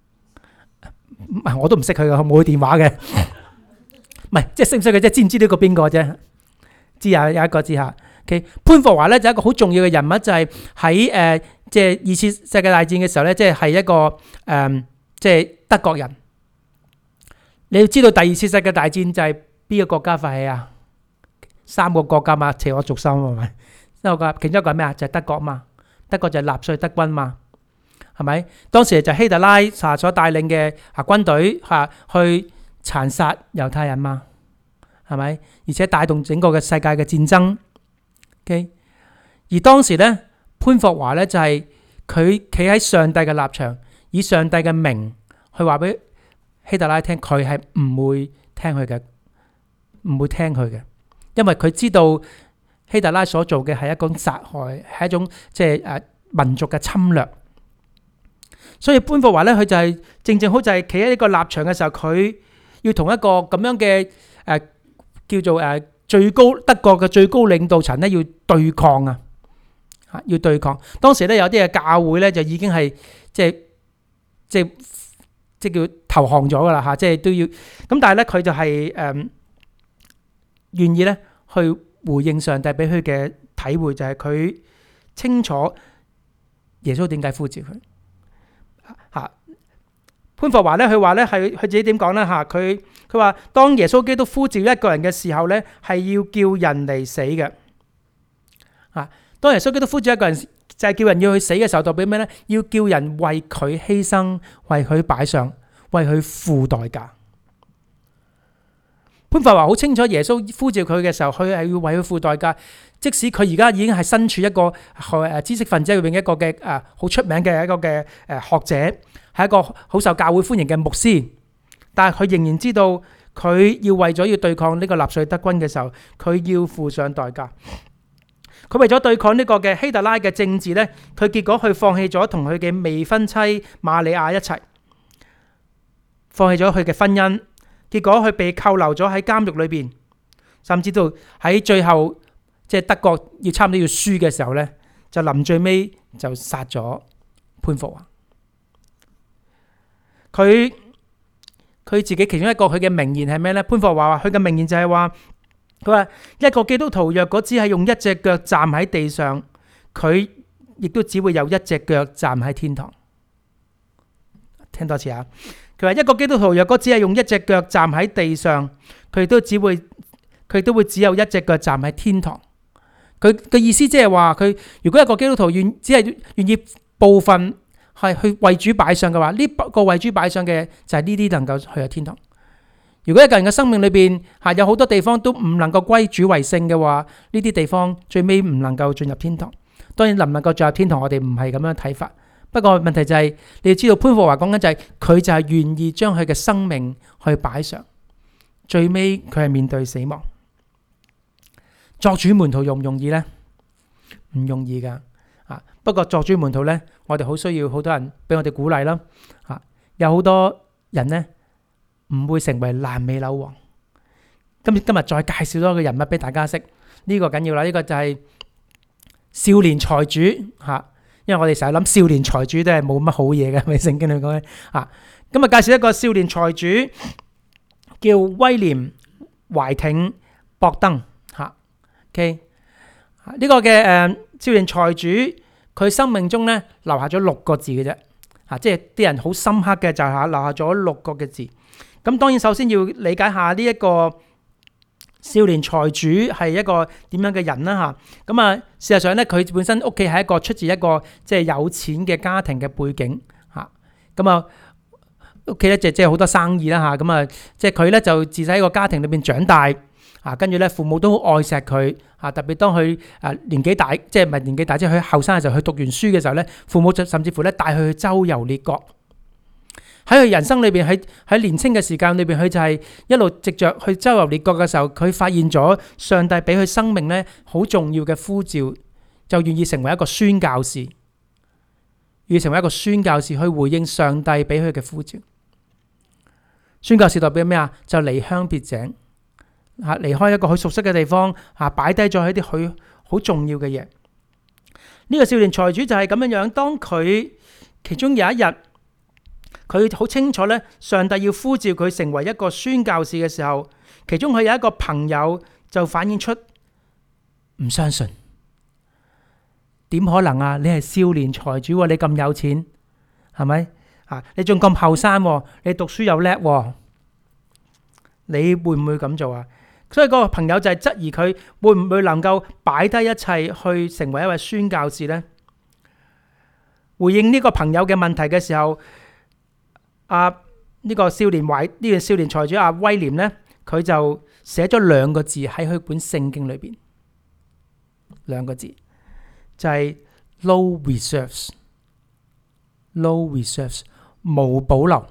我都唔識佢噶，冇佢電話嘅。唔係，即係識唔識佢啫？知唔知呢個邊個啫？知啊，有一個知下。Okay， 潘霍華咧就係一個好重要嘅人物，就係喺即係二次世界大戰嘅時候咧，即係一個即係德國人。你要知道第二次世界大戰就係邊個國家發起啊？3個國家嘛，邪惡軸心係咪？其中一個係咩啊？就係德國嘛。德國就係納粹德軍嘛，係咪？當時就希特拉所帶領嘅軍隊去殘殺猶太人嘛，係咪？而且帶動整個嘅世界嘅戰爭。Okay？ 而當時咧，潘霍華咧就係佢企喺上帝嘅立場，以上帝嘅名去話俾希特拉聽，佢係唔會聽佢嘅，唔會聽佢嘅，因為佢知道希特拉所做嘅係一種殺害，係一種即係民族嘅侵略。所以潘霍華咧，佢就係正正好就係企喺呢個立場嘅時候，佢要同一個咁樣嘅叫做最高德國嘅最高領導層咧，要對抗啊！要對抗。當時咧有啲嘅教會咧就已經係即叫投降咗噶啦嚇，即係都要咁。但係咧佢就係願意咧去回應上帝俾佢嘅體會，就係佢清楚耶穌點解呼召佢嚇。潘霍華咧，佢話咧係佢自己點講咧嚇？佢話當耶穌基督呼召一個人嘅時候咧，係要叫人嚟死嘅嚇。當耶穌基督呼召一個人，就係叫人要去死嘅時候，代表咩咧？要叫人為佢犧牲，為佢擺上，為佢付代價。潘霍華好清楚耶穌呼召佢嘅時候，佢係要為佢付代價。即使佢而家已經係身處一個知識分子裏邊一個嘅好出名嘅一個嘅學者，係一個好受教會歡迎嘅牧師，但係佢仍然知道佢要為咗要對抗呢個納粹德軍嘅時候，佢要付上代價。佢為咗對抗呢個嘅希特拉嘅政治呢，佢結果佢放棄咗同佢嘅未婚妻瑪利亞一齊，放棄咗佢嘅婚姻，結果佢被扣留咗喺監獄裏邊，甚至到喺最後即係德國要差唔多要輸嘅時候呢，就臨最尾就殺咗潘霍華。佢自己其中一個佢嘅名言係咩呢？潘霍華話佢嘅名言就係話，佢話一個基督徒若果只係用一隻腳站喺地上，佢亦都只會有一隻腳站喺天堂。聽多次啊！佢話一個基督徒若果只係用一隻腳站喺地上，佢都會只有一隻腳站喺天堂。佢嘅意思即係話，佢如果一個基督徒只係願意部分係去為主擺上嘅話，呢個為主擺上嘅就係呢啲能夠去到天堂。如果一個人嘅生命裏邊有好多地方都唔能夠歸主為聖嘅話，呢啲地方最尾唔能夠進入天堂。當然能唔能夠進入天堂，我哋唔係咁樣睇法。不過問題就係你要知道，潘霍華講緊就係佢就係願意將佢嘅生命去擺上，最尾佢係面對死亡。作主門徒容唔容易呢？ 唔容易噶。不過作主門徒呢，我哋好需要好多人俾我哋鼓勵啦。有好多人呢唔會成為爛尾樓王。今日再介紹多個人物俾大家識，呢個緊要啦。呢個就係少年財主吓，因為我哋成日諗少年財主都係冇乜好嘢嘅，喺聖經裏講咧。咁啊，介紹一個少年財主叫威廉懷挺博登吓。OK， 呢個嘅少年財主，佢生命中咧留下咗6個字嘅啫。即係啲人好深刻嘅就係留下咗6個嘅字。咁當然首先要理解下呢一個少年財主係一個點樣嘅人啦嚇。咁啊，事實上咧，佢本身屋企係一個出自一個即係有錢嘅家庭嘅背景嚇。咁啊，屋企咧即係好多生意啦嚇。咁啊，即係佢咧就自細喺個家庭裏邊長大啊，跟住咧父母都好愛錫佢啊。特別當佢年紀大，即係唔係年紀大，即係佢後生嘅時候，佢讀完書嘅時候咧，父母就甚至乎咧帶佢去周遊列國。喺佢人生裏邊，喺年青嘅時間裏邊，佢就係一路藉着去周遊列國嘅時候，佢發現咗上帝俾佢生命咧好重要嘅呼召，就願意成為一個宣教士，要成為一個宣教士去回應上帝俾佢嘅呼召。宣教士代表咩啊？就離鄉別井，離開一個佢熟悉嘅地方，擺低咗一啲佢好重要嘅嘢。呢個少年財主就係咁樣樣。當佢其中有一日，佢好清楚咧，上帝要呼召佢成為一個宣教士嘅時候，其中佢有一個朋友就反映出唔相信。點可能啊？你係少年財主，你咁有錢，係咪？你仲咁後生，你讀書又叻，你會唔會咁做啊？所以嗰個朋友就係質疑佢會唔會能夠擺低一切去成為一位宣教士呢？回應呢個朋友嘅問題嘅時候，呢個少年財主威廉呢，佢就寫咗2個字喺佢本聖經裏邊，2個字就係 no reserves，no reserves， 無保留。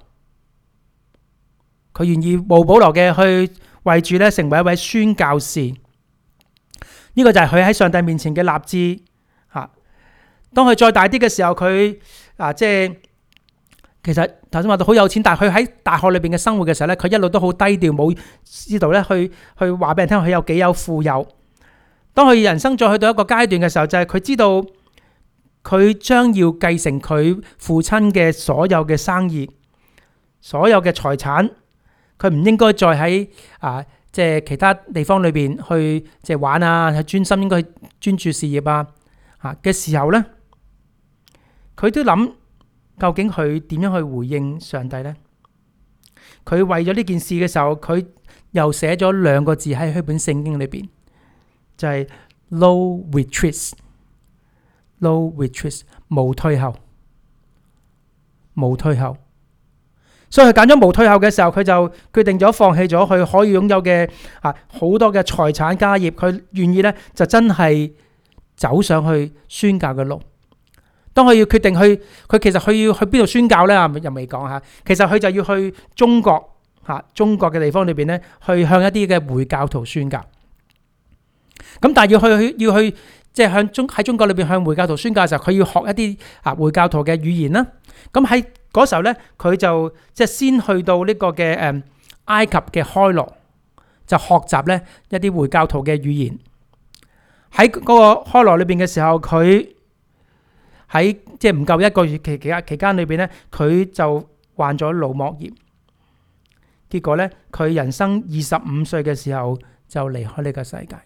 佢願意無保留嘅去為住咧成為一位宣教士。呢個就係佢喺上帝面前嘅立志吓。當佢再大啲嘅時候，佢即係。其實頭先話到好有錢，但係佢喺大學裏邊嘅生活嘅時候咧，佢一路都好低調，冇知道咧去話俾人聽佢有幾有富有。當佢人生再去到一個階段嘅時候，就係佢知道佢將要繼承佢父親嘅所有嘅生意、所有嘅財產，佢唔應該再喺即係其他地方裏邊去即係玩啊，去專心應該去專注事業啊嘅時候咧，佢都諗。究竟佢點樣去回應上帝呢？佢為咗呢件事嘅時候，佢又寫咗2個字喺佢本聖經裏邊，就係 no retreat，no retreat， 無退後，無退後。所以佢揀咗無退後嘅時候，佢就決定咗放棄咗佢可以擁有嘅好多嘅財產家業，佢願意咧就真係走上去宣教嘅路。當佢要決定佢其實佢要去邊度宣教咧，又未講吓。其實佢就要去中國中國嘅地方裏邊咧，去向一啲嘅回教徒宣教。咁但係要去即係喺中國裏邊向回教徒宣教嘅時候，佢要學一啲回教徒嘅語言啦。咁喺嗰時候咧，佢就即係先去到呢個嘅埃及嘅開羅，就學習咧一啲回教徒嘅語言。喺嗰個開羅裏邊嘅時候，佢喺即係唔夠1個月期間裏邊咧，佢就患咗腦膜炎。結果咧，佢人生25歲嘅時候就離開呢個世界。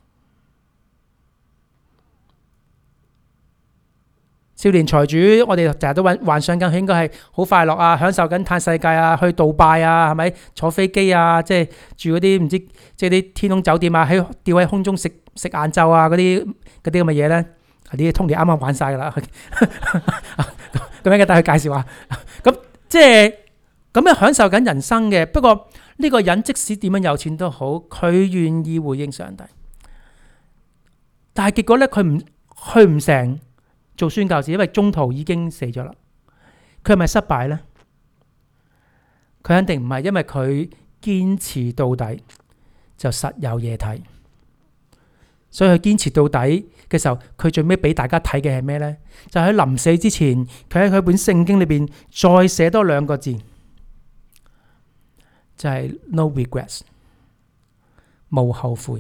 少年財主，我哋成日都幻想緊佢應該係好快樂啊，享受緊嘆世界啊，去杜拜啊，係咪坐飛機啊，即係住嗰啲唔知即係啲天空酒店啊，吊喺空中食晏晝啊，嗰啲咁嘅嘢咧。啲Tony啱啱玩晒噶啦，咁樣嘅帶佢介紹下，咁即係咁樣享受緊人生嘅。不過呢個人即使點樣有錢都好，佢願意回應上帝，但係結果咧，佢去唔成做宣教士，因為中途已經死咗啦。佢係咪失敗咧？佢肯定唔係，因為佢堅持到底就實有嘢睇。 所以佢堅持到底嘅時候，佢最尾俾大家睇嘅係咩呢？就喺臨死之前，佢喺佢本聖經裏邊再寫多2個字，就係 no regrets， 冇後悔。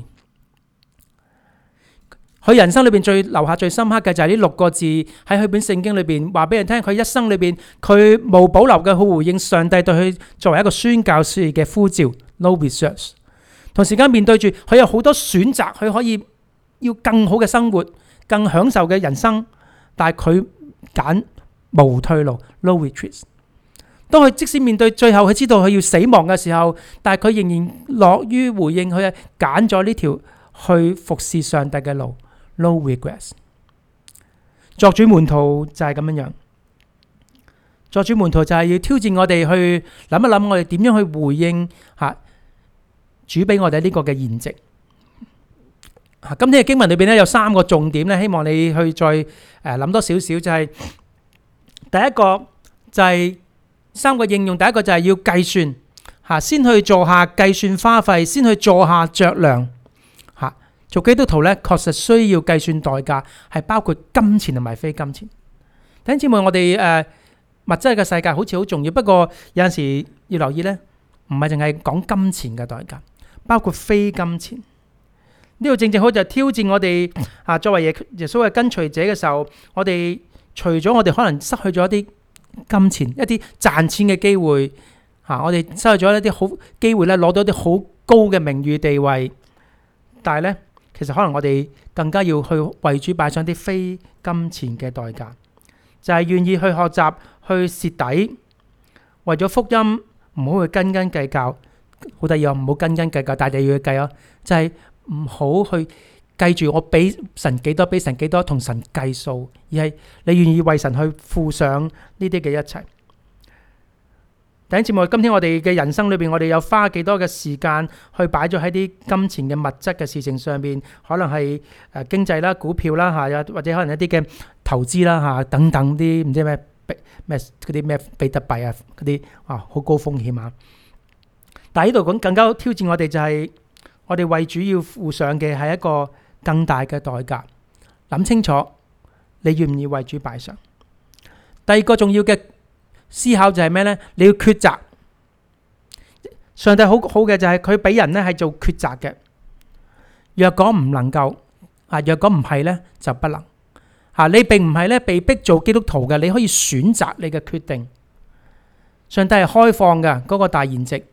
佢人生裏邊留下最深刻嘅就係呢6個字，喺佢本聖經裏邊話俾人聽，佢一生裏邊佢無保留嘅去回應上帝對佢作為一個宣教士嘅呼召 ，no regrets。同時間面對住佢有好多選擇，佢可以要更好嘅生活、更享受嘅人生，但係佢揀無退路 ，no retreat。當佢即使面對最後佢知道佢要死亡嘅時候，但係佢仍然樂於回應，佢係揀咗呢條去服侍上帝嘅路 ，no regrets。作主門徒就係咁樣樣，作主門徒就係要挑戰我哋去諗一諗，我哋點樣去回應主俾我哋呢個嘅筵席。今天嘅經文裏邊咧有3個重點咧，希望你去再諗多少少，就係第一個就係3個應用，第一個就係要計算先去做下計算花費，先去做下酌量做基督徒咧，確實需要計算代價，係包括金錢同埋非金錢。弟兄姊妹，我哋物質嘅世界好似好重要，不過有陣時要留意咧，唔係淨係講金錢嘅代價，包括非金錢。呢個正正好就係挑戰我哋作為耶穌嘅跟隨者嘅時候，我哋除咗我哋可能失去咗一啲金錢、一啲賺錢嘅機會我哋失去咗一啲好機會咧，攞到一啲好高嘅名譽地位，但係咧，其實可能我哋更加要去為主擺上啲非金錢嘅代價，就係願意去學習去蝕底，為咗福音唔好去斤斤計較。好得意啊，唔好斤斤計較，但係要去計就係唔好去計住我俾神幾多，俾神幾多，同神計數，而係你願意為神去付上呢啲嘅一切。弟兄姊妹，今天我哋嘅人生裏邊，我哋有花幾多嘅時間去擺咗喺啲金錢嘅物質嘅事情上邊，可能係經濟啦、股票啦或者可能一啲嘅投資啦等等啲唔知咩嗰啲咩比特幣嗰啲好高風險啊！但係呢度講更加挑戰我哋，就係我哋為主要付上嘅係一個更大嘅代價。諗清楚，你願唔願意為主擺上？第二個重要嘅思考就係咩呢？你要抉擇。上帝好嘅就係佢俾人咧係做抉擇嘅。若果唔能夠若果唔係呢，就不能你並唔係咧被逼做基督徒嘅，你可以選擇你嘅決定。上帝係開放嘅嗰個大筵席。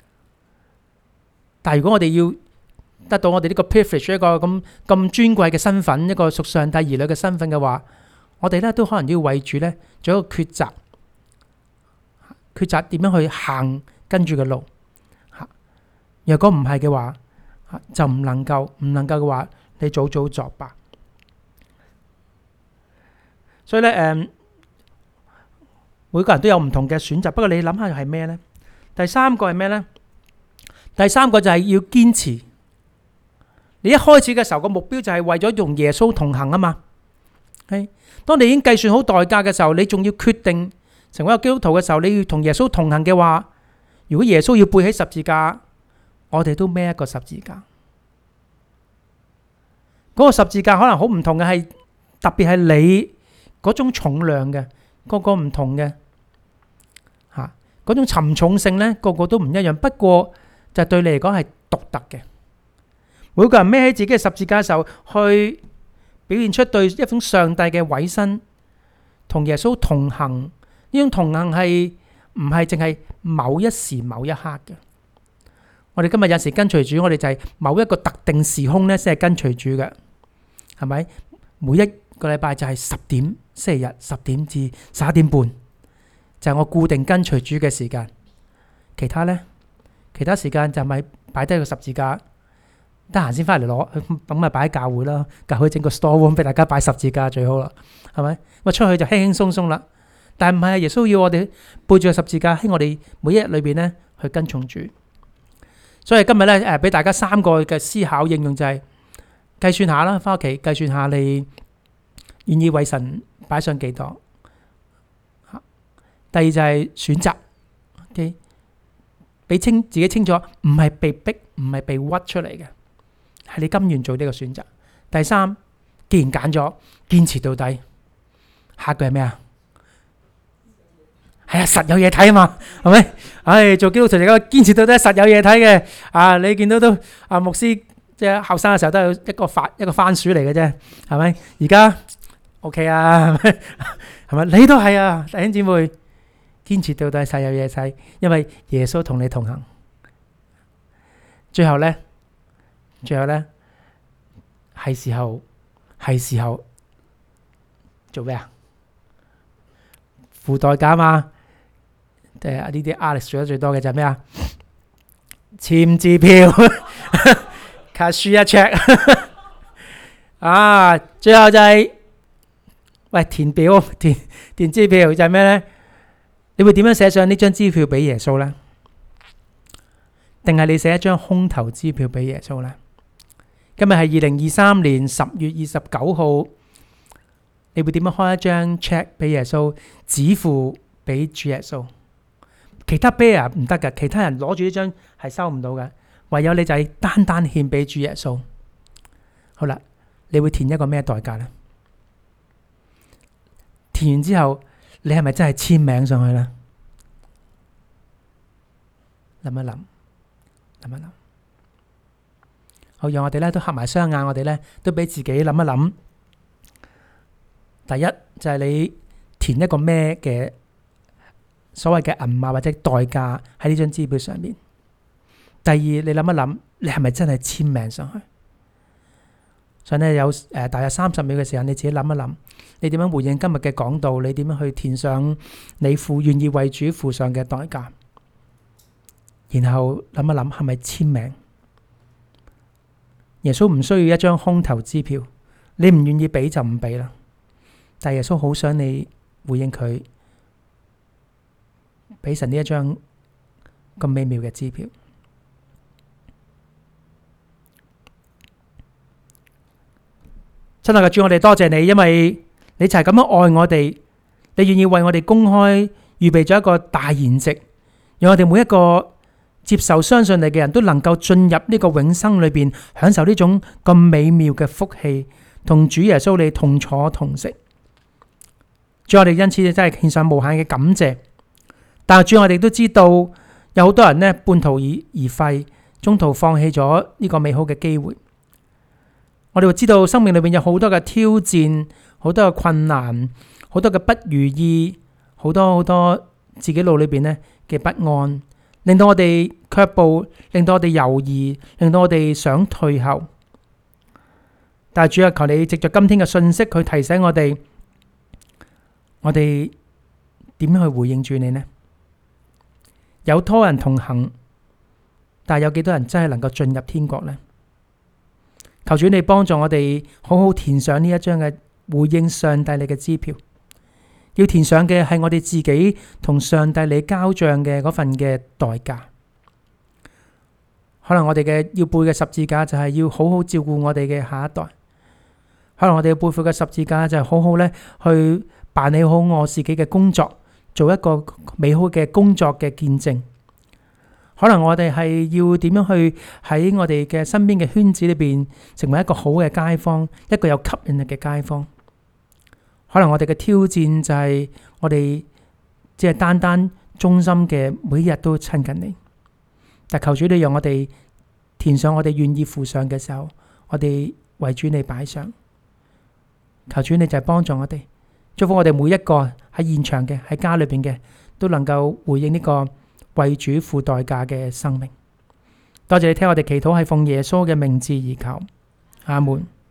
但係如果我哋要得到我哋呢個 privilege， 一個咁尊貴嘅身份，一個屬上帝兒女嘅身份嘅話，我哋咧都可能要為主咧做一個抉擇，抉擇點樣去行跟住嘅路。若果唔係嘅話，就唔能夠嘅話，你早早作罷。所以咧，每個人都有唔同嘅選擇，不過你諗下係咩呢？第三個係咩呢？第三個就係要堅持。你一開始嘅時候個目標就係為咗同耶穌同行啊嘛。當你已經計算好代價嘅時候，你仲要決定成為一個基督徒嘅時候，你要同耶穌同行嘅話，如果耶穌要背起十字架，我哋都孭一個十字架。嗰個十字架可能好唔同嘅，係特別係你嗰種重量嘅，個個唔同嘅嗰種沉重性呢，個個都唔一樣。不過就對你嚟講係獨特嘅。每個人孭起自己嘅十字架嘅時候，去表現出對一種上帝嘅委身，同耶穌同行。呢種同行係唔係淨係某一時某一刻嘅？我哋今日有時跟隨主，我哋就係某一個特定時空咧先係跟隨主嘅，係咪？每一個禮拜就係10點，星期日10點至11點半，就係我固定跟隨主嘅時間。其他呢？其他時間就咪擺低個十字架，得閒先翻嚟攞，咁咪擺喺教會啦。教會整個 store room 俾大家擺十字架最好啦，係咪？咁出去就輕輕鬆鬆啦。但係唔係啊？耶穌要我哋背住個十字架喺我哋每一日裏邊咧去跟從主。所以今日咧俾大家3個嘅思考應用，就係計算下啦，翻屋企計算下你願意為神擺上幾多。第二就係選擇，OK， 俾自己清楚，唔係被逼，唔係被屈出嚟嘅，係你甘願做呢個選擇。 第三，既然揀咗，堅持到底。下句係咩啊？係啊，實有嘢睇啊嘛，係咪？唉，做基督徒嚟講，堅持到底實有嘢睇嘅。啊，你見到都牧師即係後生嘅時候都係一個番薯嚟嘅啫，係咪？而家 OK 啊，係咪？你都係啊，弟兄姊妹，堅持到底實有嘢睇，因為耶穌同你同行。最後咧，係時候做咩啊？付代價嘛。呢啲 Alex 做得最多嘅就係咩啊？簽支票，cash a check 啊！最後就係填表填支票就係咩咧？你會點樣寫上呢張支票俾耶穌咧？定係你寫一張空頭支票俾耶穌咧？今日係2023年10月29號，你會點樣開一張 check 俾耶穌，指付俾主耶穌？其他 bear 唔得㗎，其他人攞住呢張係收唔到嘅，唯有你就係單單獻俾主耶穌。好啦，你會填一個咩代價呢？填完之後，你係咪真係簽名上去呢？諗一諗。好，讓我哋咧都合埋雙眼，我哋咧都俾自己諗一諗。第一就係你填一個咩嘅所謂嘅銀碼或者代價喺呢張支票上面。第二，你諗一諗，你係咪真係簽名上去？所以咧有大約30秒嘅時間，你自己諗一諗，你點樣回應今日嘅講道？你點樣去填上你願意為主付上嘅代價？然後諗一諗，係咪簽名？耶穌唔需要一張空頭支票，你唔願意俾就唔俾啦。但耶穌好想你回應佢，俾神呢一張咁美妙嘅支票。親愛嘅主，我哋多謝你，因為你就係咁樣愛我哋，你願意為我哋公開預備咗一個大筵席，讓我哋每一個接受相信你嘅人都能夠進入呢個永生裏邊，享受呢種咁美妙嘅福氣，同主耶穌你同坐同食。主，我哋因此真係獻上無限嘅感謝。但係主，我哋都知道有好多人呢半途而廢，中途放棄咗呢個美好嘅機會。我哋會知道生命裏邊有好多嘅挑戰，好多嘅困難，好多嘅不如意，好多自己腦裏邊呢嘅不安，令到我哋卻步，令到我哋猶豫，令到我哋想退後。但係主啊，求你藉着今天嘅信息去提醒我哋，我哋點樣去回應住你呢？有多人同行，但係有幾多人真係能夠進入天國呢？求主你幫助我哋好好填上呢一張嘅回應上帝你嘅支票。要填上嘅係我哋自己同上帝你交賬嘅嗰份嘅代價。可能我哋嘅要背嘅十字架就係要好好照顧我哋嘅下一代。可能我哋要背負嘅十字架就係好好咧去辦理好我自己嘅工作，做一個美好嘅工作嘅見證。可能我哋係要點樣去喺我哋嘅身邊嘅圈子裏邊成為一個好嘅街坊，一個有吸引力嘅街坊。可能我哋嘅挑戰就係我哋只係單單忠心嘅每日都親近你。但求主你讓我哋填上我哋願意付上嘅時候，我哋為主你擺上。求主你就係幫助我哋，祝福我哋每一個喺現場嘅喺家裏邊嘅都能夠回應呢個為主付代價嘅生命。多謝你聽我哋祈禱，係奉耶穌嘅名字而求，阿門。